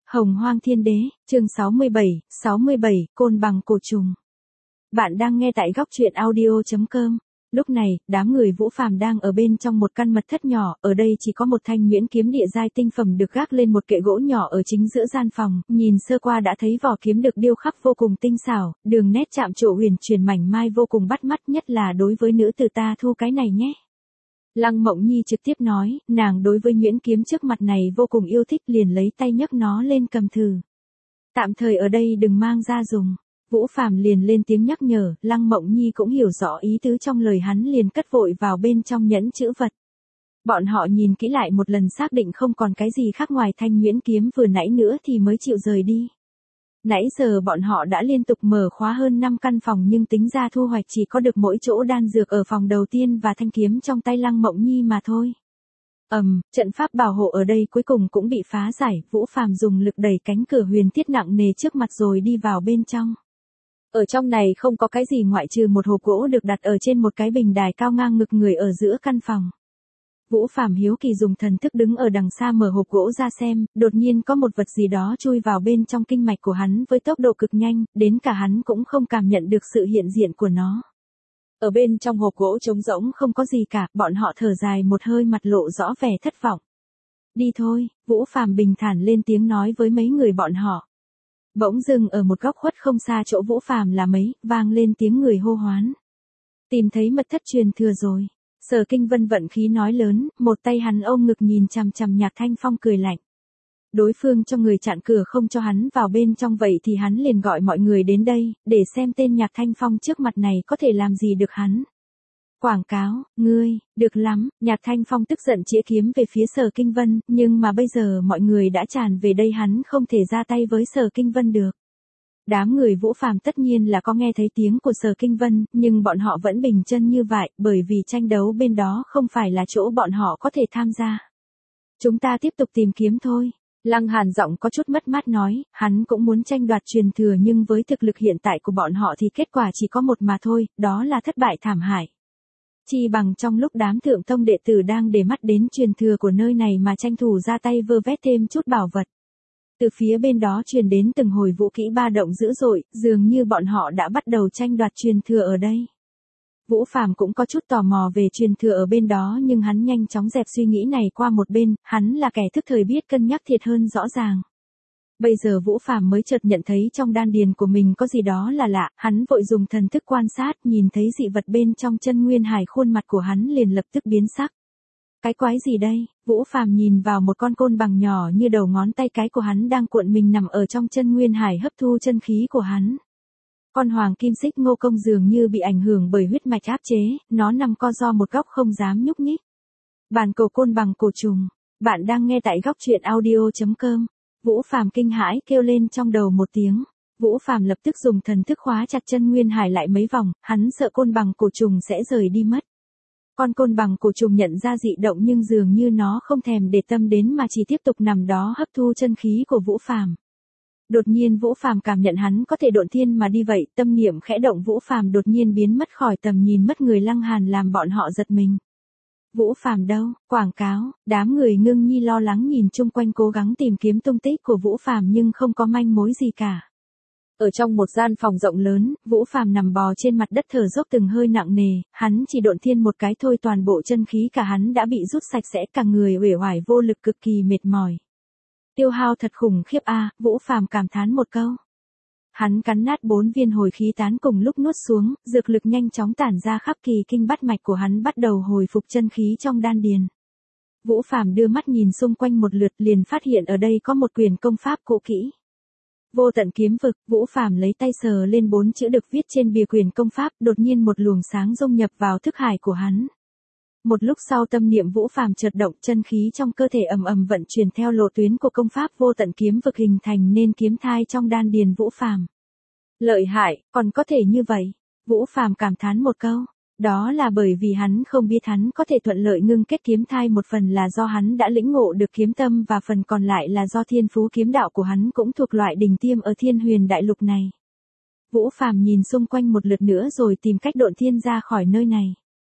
Hồng Hoang Thiên Đế, chương 67, Côn Bằng Cổ Trùng. Bạn đang nghe tại góc truyện audio.com. Lúc này, đám người Vũ Phàm đang ở bên trong một căn mật thất nhỏ, ở đây chỉ có một thanh nhuyễn kiếm địa giai tinh phẩm được gác lên một kệ gỗ nhỏ ở chính giữa gian phòng, nhìn sơ qua đã thấy vỏ kiếm được điêu khắc vô cùng tinh xảo, đường nét chạm trổ huyền chuyển mảnh mai vô cùng bắt mắt, nhất là đối với nữ tử ta thu cái này nhé. Lăng Mộng Nhi trực tiếp nói, nàng đối với nhuyễn kiếm trước mặt này vô cùng yêu thích, liền lấy tay nhấc nó lên cầm thử. Tạm thời ở đây đừng mang ra dùng. Vũ Phàm liền lên tiếng nhắc nhở, Lăng Mộng Nhi cũng hiểu rõ ý tứ trong lời hắn, liền cất vội vào bên trong nhẫn chữ vật. Bọn họ nhìn kỹ lại một lần xác định không còn cái gì khác ngoài thanh nhuyễn kiếm vừa nãy nữa thì mới chịu rời đi. Nãy giờ bọn họ đã liên tục mở khóa hơn 5 căn phòng nhưng tính ra thu hoạch chỉ có được mỗi chỗ đan dược ở phòng đầu tiên và thanh kiếm trong tay Lăng Mộng Nhi mà thôi. Trận pháp bảo hộ ở đây cuối cùng cũng bị phá giải, Vũ Phàm dùng lực đẩy cánh cửa huyền thiết nặng nề trước mặt rồi đi vào bên trong. Ở trong này không có cái gì ngoại trừ một hộp gỗ được đặt ở trên một cái bình đài cao ngang ngực người ở giữa căn phòng. Vũ Phàm hiếu kỳ dùng thần thức đứng ở đằng xa mở hộp gỗ ra xem, đột nhiên có một vật gì đó chui vào bên trong kinh mạch của hắn với tốc độ cực nhanh, đến cả hắn cũng không cảm nhận được sự hiện diện của nó. Ở bên trong hộp gỗ trống rỗng không có gì cả, bọn họ thở dài một hơi, mặt lộ rõ vẻ thất vọng. Đi thôi, Vũ Phàm bình thản lên tiếng nói với mấy người bọn họ. Bỗng dưng ở một góc khuất không xa chỗ Vũ Phàm là mấy, vang lên tiếng người hô hoán. Tìm thấy mật thất truyền thừa rồi. Sở Kinh Vân vận khí nói lớn, một tay hắn ôm ngực nhìn chằm chằm Nhạc Thanh Phong cười lạnh. Đối phương cho người chặn cửa không cho hắn vào bên trong, vậy thì hắn liền gọi mọi người đến đây, để xem tên Nhạc Thanh Phong trước mặt này có thể làm gì được hắn. Quảng cáo, ngươi, được lắm, Nhạc Thanh Phong tức giận chĩa kiếm về phía Sở Kinh Vân, nhưng mà bây giờ mọi người đã tràn về đây, hắn không thể ra tay với Sở Kinh Vân được. Đám người Vũ Phàm tất nhiên là có nghe thấy tiếng của Sở Kinh Vân, nhưng bọn họ vẫn bình chân như vậy, bởi vì tranh đấu bên đó không phải là chỗ bọn họ có thể tham gia. Chúng ta tiếp tục tìm kiếm thôi. Lăng Hàn giọng có chút mất mát nói, hắn cũng muốn tranh đoạt truyền thừa nhưng với thực lực hiện tại của bọn họ thì kết quả chỉ có một mà thôi, đó là thất bại thảm hại. Chi bằng trong lúc đám thượng tông đệ tử đang để mắt đến truyền thừa của nơi này mà tranh thủ ra tay vơ vét thêm chút bảo vật. Từ phía bên đó truyền đến từng hồi vũ kỹ ba động dữ dội, dường như bọn họ đã bắt đầu tranh đoạt truyền thừa ở đây. Vũ Phàm cũng có chút tò mò về truyền thừa ở bên đó, nhưng hắn nhanh chóng dẹp suy nghĩ này qua một bên, hắn là kẻ thức thời biết cân nhắc thiệt hơn rõ ràng. Bây giờ Vũ Phàm mới chợt nhận thấy trong đan điền của mình có gì đó là lạ, hắn vội dùng thần thức quan sát, nhìn thấy dị vật bên trong chân nguyên hải, khuôn mặt của hắn liền lập tức biến sắc. Cái quái gì đây? Vũ Phàm nhìn vào một con côn bằng nhỏ như đầu ngón tay cái của hắn đang cuộn mình nằm ở trong chân nguyên hải hấp thu chân khí của hắn. Con hoàng kim xích ngô công dường như bị ảnh hưởng bởi huyết mạch áp chế, nó nằm co ro một góc không dám nhúc nhích. Bản cầu côn bằng cổ trùng. Bạn đang nghe tại góc truyện audio.com. Vũ Phàm kinh hãi kêu lên trong đầu một tiếng. Vũ Phàm lập tức dùng thần thức khóa chặt chân nguyên hải lại mấy vòng, hắn sợ côn bằng cổ trùng sẽ rời đi mất. Con côn bằng cổ trùng nhận ra dị động nhưng dường như nó không thèm để tâm đến mà chỉ tiếp tục nằm đó hấp thu chân khí của Vũ Phàm. Đột nhiên Vũ Phàm cảm nhận hắn có thể độn thiên mà đi vậy, tâm niệm khẽ động, Vũ Phàm đột nhiên biến mất khỏi tầm nhìn mất người Lăng Hàn, làm bọn họ giật mình. Vũ Phàm đâu? Quảng cáo, đám người Ngưng Nhi lo lắng nhìn chung quanh cố gắng tìm kiếm tung tích của Vũ Phàm nhưng không có manh mối gì cả. Ở trong một gian phòng rộng lớn, Vũ Phàm nằm bò trên mặt đất thở dốc từng hơi nặng nề, hắn chỉ độn thiên một cái thôi toàn bộ chân khí cả hắn đã bị rút sạch sẽ, cả người uể oải vô lực cực kỳ mệt mỏi. Tiêu hao thật khủng khiếp a, Vũ Phàm cảm thán một câu. Hắn cắn nát 4 viên hồi khí tán cùng lúc nuốt xuống, dược lực nhanh chóng tản ra khắp kỳ kinh bát mạch của hắn, bắt đầu hồi phục chân khí trong đan điền. Vũ Phàm đưa mắt nhìn xung quanh một lượt liền phát hiện ở đây có một quyền công pháp cũ kỹ. Vô tận kiếm vực. Vũ Phàm lấy tay sờ lên 4 chữ được viết trên bìa quyền công pháp, đột nhiên một luồng sáng dung nhập vào thức hải của hắn. Một lúc sau tâm niệm Vũ Phàm chợt động, chân khí trong cơ thể ầm ầm vận chuyển theo lộ tuyến của công pháp vô tận kiếm vực, hình thành nên kiếm thai trong đan điền Vũ Phàm. Lợi hại, còn có thể như vậy. Vũ Phàm cảm thán một câu. Đó là bởi vì hắn không biết hắn có thể thuận lợi ngưng kết kiếm thai, một phần là do hắn đã lĩnh ngộ được kiếm tâm và phần còn lại là do thiên phú kiếm đạo của hắn cũng thuộc loại đỉnh tiêm ở Thiên Huyền đại lục này. Vũ Phàm nhìn xung quanh một lượt nữa rồi tìm cách độn thiên ra khỏi nơi này.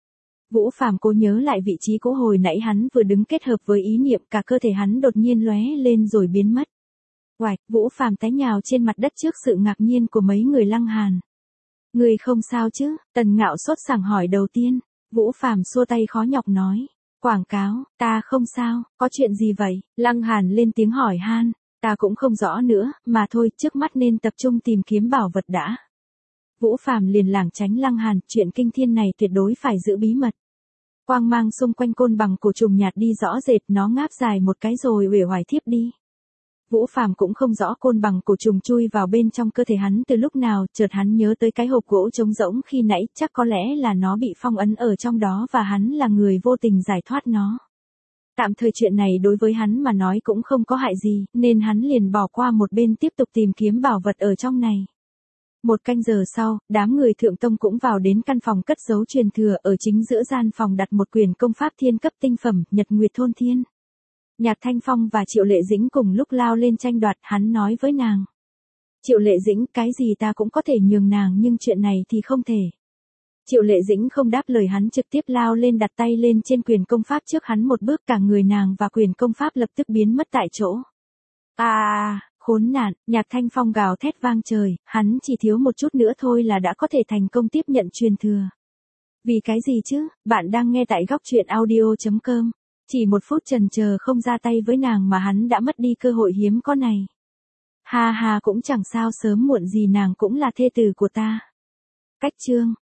Vũ Phàm cố nhớ lại vị trí cũ hồi nãy hắn vừa đứng, kết hợp với ý niệm cả cơ thể hắn đột nhiên lóe lên rồi biến mất. Oạch, Vũ Phàm té nhào trên mặt đất trước sự ngạc nhiên của mấy người Lăng Hàn. Người không sao chứ? Tần Ngạo sốt sắng hỏi đầu tiên. Vũ Phàm xua tay khó nhọc nói. Quảng cáo, ta không sao, có chuyện gì vậy? Lăng Hàn lên tiếng hỏi han. Ta cũng không rõ nữa, mà thôi, trước mắt nên tập trung tìm kiếm bảo vật đã. Vũ Phàm liền lảng tránh Lăng Hàn, chuyện kinh thiên này tuyệt đối phải giữ bí mật. Quang mang xung quanh côn bằng cổ trùng nhạt đi rõ rệt, nó ngáp dài một cái rồi uể oải thiếp đi. Vũ Phàm cũng không rõ côn bằng cổ trùng chui vào bên trong cơ thể hắn từ lúc nào, chợt hắn nhớ tới cái hộp gỗ trống rỗng khi nãy, chắc có lẽ là nó bị phong ấn ở trong đó và hắn là người vô tình giải thoát nó. Tạm thời chuyện này đối với hắn mà nói cũng không có hại gì, nên hắn liền bỏ qua một bên tiếp tục tìm kiếm bảo vật ở trong này. Một canh giờ sau, đám người Thượng Tông cũng vào đến căn phòng cất giấu truyền thừa, ở chính giữa gian phòng đặt một quyển công pháp thiên cấp tinh phẩm, Nhật Nguyệt Thôn Thiên. Nhạc Thanh Phong và Triệu Lệ Dĩnh cùng lúc lao lên tranh đoạt, hắn nói với nàng. Triệu Lệ Dĩnh, cái gì ta cũng có thể nhường nàng nhưng chuyện này thì không thể. Triệu Lệ Dĩnh không đáp lời hắn, trực tiếp lao lên đặt tay lên trên quyền công pháp trước hắn một bước, cả người nàng và quyền công pháp lập tức biến mất tại chỗ. Khốn nạn, Nhạc Thanh Phong gào thét vang trời, hắn chỉ thiếu một chút nữa thôi là đã có thể thành công tiếp nhận truyền thừa. Vì cái gì chứ? Bạn đang nghe tại góc truyện audio.com. Chỉ một phút chần chờ không ra tay với nàng mà hắn đã mất đi cơ hội hiếm có này. Ha ha, cũng chẳng sao, sớm muộn gì nàng cũng là thê tử của ta. Cách chương